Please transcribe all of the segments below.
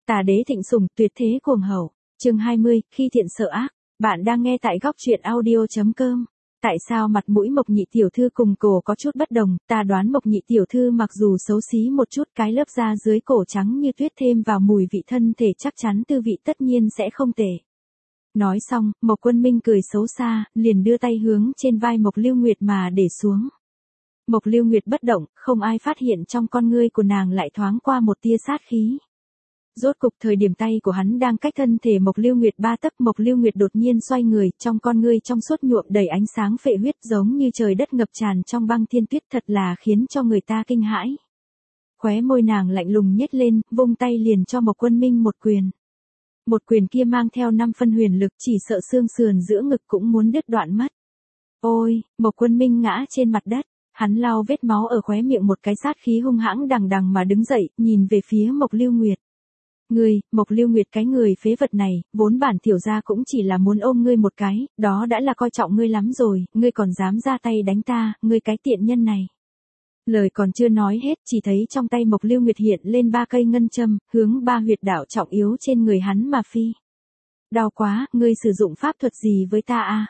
Tà đế thịnh sủng, tuyệt thế cuồng hậu. Chương 20, khi thiện sợ ác. Bạn đang nghe tại góc truyện audio.com. Tại sao mặt mũi Mộc Nhị tiểu thư cùng cổ có chút bất đồng? Ta đoán Mộc Nhị tiểu thư mặc dù xấu xí một chút, cái lớp da dưới cổ trắng như tuyết thêm vào mùi vị thân thể chắc chắn tư vị tất nhiên sẽ không tệ. Nói xong, Mộc Quân Minh cười xấu xa, liền đưa tay hướng trên vai Mộc Lưu Nguyệt mà để xuống. Mộc Lưu Nguyệt bất động, không ai phát hiện trong con ngươi của nàng lại thoáng qua một tia sát khí. Rốt cục thời điểm tay của hắn đang cách thân thể Mộc Lưu Nguyệt 3 tấc, Mộc Lưu Nguyệt đột nhiên xoay người, trong con ngươi trong suốt nhuộm đầy ánh sáng phệ huyết giống như trời đất ngập tràn trong băng thiên tuyết, thật là khiến cho người ta kinh hãi. Khóe môi nàng lạnh lùng nhếch lên, vung tay liền cho Mộc Quân Minh một quyền. Một quyền kia mang theo 5 phân huyền lực, chỉ sợ xương sườn giữa ngực cũng muốn đứt đoạn mất. Ôi, Mộc Quân Minh ngã trên mặt đất. Hắn lau vết máu ở khóe miệng, một cái sát khí hung hãng đằng đằng mà đứng dậy, nhìn về phía Mộc Lưu Nguyệt. Ngươi, Mộc Lưu Nguyệt, cái người phế vật này, vốn bản tiểu gia cũng chỉ là muốn ôm ngươi một cái, đó đã là coi trọng ngươi lắm rồi, ngươi còn dám ra tay đánh ta, ngươi cái tiện nhân này. Lời còn chưa nói hết, chỉ thấy trong tay Mộc Lưu Nguyệt hiện lên 3 cây ngân châm, hướng 3 huyệt đạo trọng yếu trên người hắn mà phi. Đau quá, ngươi sử dụng pháp thuật gì với ta à?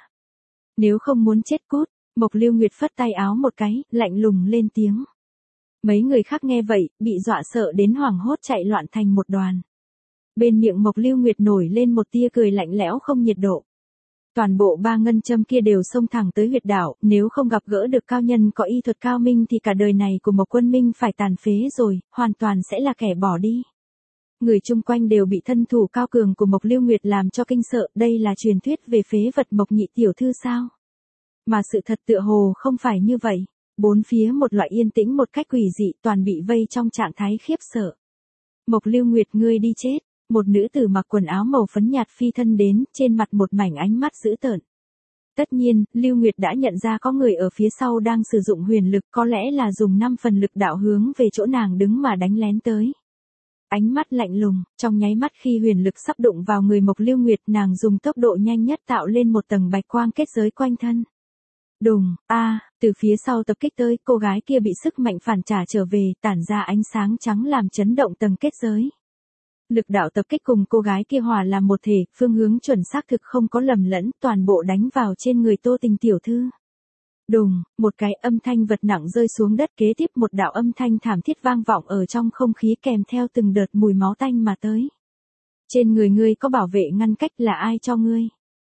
Nếu không muốn chết cút. Mộc Lưu Nguyệt phất tay áo một cái, lạnh lùng lên tiếng. Mấy người khác nghe vậy, bị dọa sợ đến hoảng hốt chạy loạn thành một đoàn. Bên miệng Mộc Lưu Nguyệt nổi lên một tia cười lạnh lẽo không nhiệt độ. Toàn bộ 3 ngân châm kia đều xông thẳng tới huyệt đạo, nếu không gặp gỡ được cao nhân có y thuật cao minh thì cả đời này của Mộc Quân Minh phải tàn phế rồi, hoàn toàn sẽ là kẻ bỏ đi. Người chung quanh đều bị thân thủ cao cường của Mộc Lưu Nguyệt làm cho kinh sợ, đây là truyền thuyết về phế vật Mộc Nhị tiểu thư sao? Mà sự thật tựa hồ không phải như vậy. Bốn phía một loại yên tĩnh một cách quỷ dị, toàn bị vây trong trạng thái khiếp sợ. Mộc Lưu Nguyệt, ngươi đi chết. Một nữ tử mặc quần áo màu phấn nhạt phi thân đến, trên mặt một mảnh ánh mắt dữ tợn. Tất nhiên, Lưu Nguyệt đã nhận ra có người ở phía sau đang sử dụng huyền lực, có lẽ là dùng 5 phần lực đạo hướng về chỗ nàng đứng mà đánh lén tới. Ánh mắt lạnh lùng, trong nháy mắt khi huyền lực sắp đụng vào người Mộc Lưu Nguyệt, nàng dùng tốc độ nhanh nhất tạo lên một tầng bạch quang kết giới quanh thân. Đùng, từ phía sau tập kích tới, cô gái kia bị sức mạnh phản trả trở về, tản ra ánh sáng trắng làm chấn động tầng kết giới. Lực đạo tập kích cùng cô gái kia hòa làm một thể, phương hướng chuẩn xác thực không có lầm lẫn, toàn bộ đánh vào trên người Tô Tình tiểu thư. Đùng, một cái âm thanh vật nặng rơi xuống đất, kế tiếp một đạo âm thanh thảm thiết vang vọng ở trong không khí kèm theo từng đợt mùi máu tanh mà tới. Trên người ngươi có bảo vệ ngăn cách, là ai cho ngươi?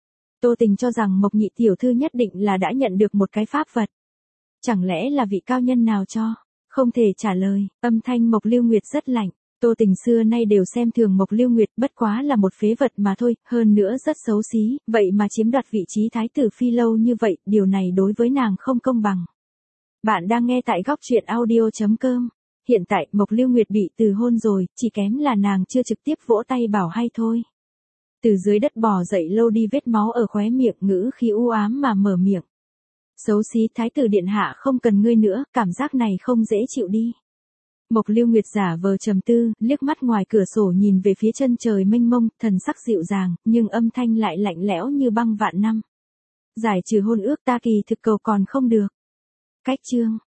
Tô Tình cho rằng Mộc Nhị tiểu thư nhất định là đã nhận được một cái pháp vật. Chẳng lẽ là vị cao nhân nào cho? Không thể trả lời, âm thanh Mộc Lưu Nguyệt rất lạnh. Tô Tình xưa nay đều xem thường Mộc Lưu Nguyệt, bất quá là một phế vật mà thôi, hơn nữa rất xấu xí, vậy mà chiếm đoạt vị trí thái tử phi lâu như vậy, điều này đối với nàng không công bằng. Bạn đang nghe tại góc truyện audio.com. Hiện tại Mộc Lưu Nguyệt bị từ hôn rồi, chỉ kém là nàng chưa trực tiếp vỗ tay bảo hay thôi. Từ dưới đất bò dậy lô đi vết máu ở khóe miệng, ngữ khí u ám mà mở miệng. Xấu xí, thái tử điện hạ không cần ngươi nữa, cảm giác này không dễ chịu đi. Mộc Lưu Nguyệt giả vờ trầm tư, liếc mắt ngoài cửa sổ nhìn về phía chân trời mênh mông, thần sắc dịu dàng, nhưng âm thanh lại lạnh lẽo như băng vạn năm. Giải trừ hôn ước ta kỳ thực cầu còn không được. Cách chương.